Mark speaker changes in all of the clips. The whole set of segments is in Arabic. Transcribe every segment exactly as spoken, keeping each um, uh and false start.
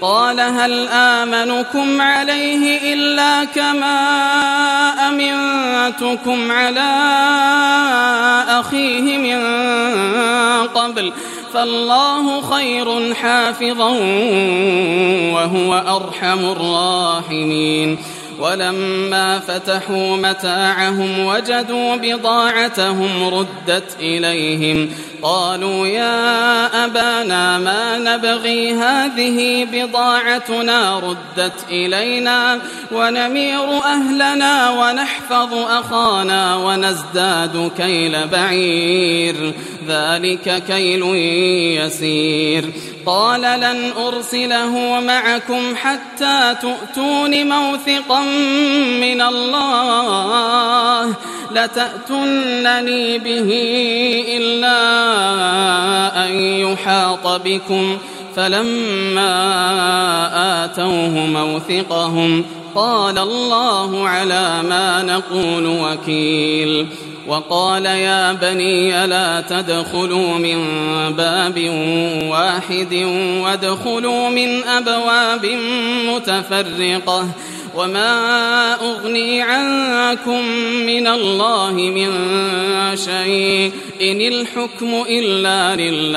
Speaker 1: قال هل آمنكم عليه إلا كما أمنتكم على أخيه من قبل فالله خير حافظا وهو أرحم الراحمين. ولما فتحوا متاعهم وجدوا بضاعتهم ردت إليهم قالوا يا أبانا ما نبغي هذه بضاعتنا ردت إلينا ونمير أهلنا ونحفظ أخانا ونزداد كيل بعير ذلك كيل يسير. قال لن أرسله معكم حتى تؤتون موثقا من الله لتأتونني به إلا أن يحاط بكم فلما آتوه موثقهم قال الله على ما نقول وكيل. وقال يا بني لا تدخلوا من باب واحد وادخلوا من أبواب متفرقة وما أغني عنكم من الله من شيء إن الحكم إلا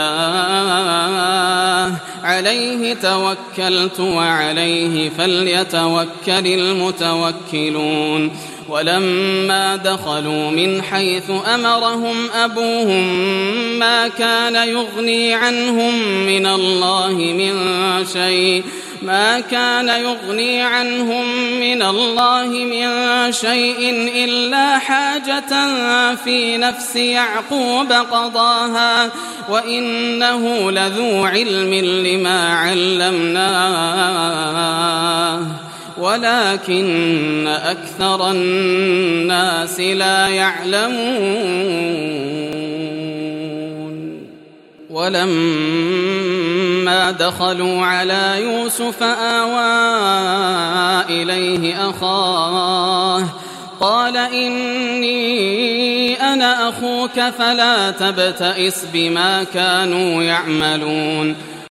Speaker 1: لله عليه توكلت وعليه فليتوكل المتوكلون. ولما دخلوا من حيث أمرهم أبوهم ما كان يغني عنهم من الله من شيء ما كان يغني عنهم من الله من شيء إلا حاجة في نفس يعقوب قضاها وإنه لذو علم لما علمناه ولكن أكثر الناس لا يعلمون. ولما دخلوا على يوسف آوى إليه أخاه قال إني أنا أخوك فلا تبتئس بما كانوا يعملون.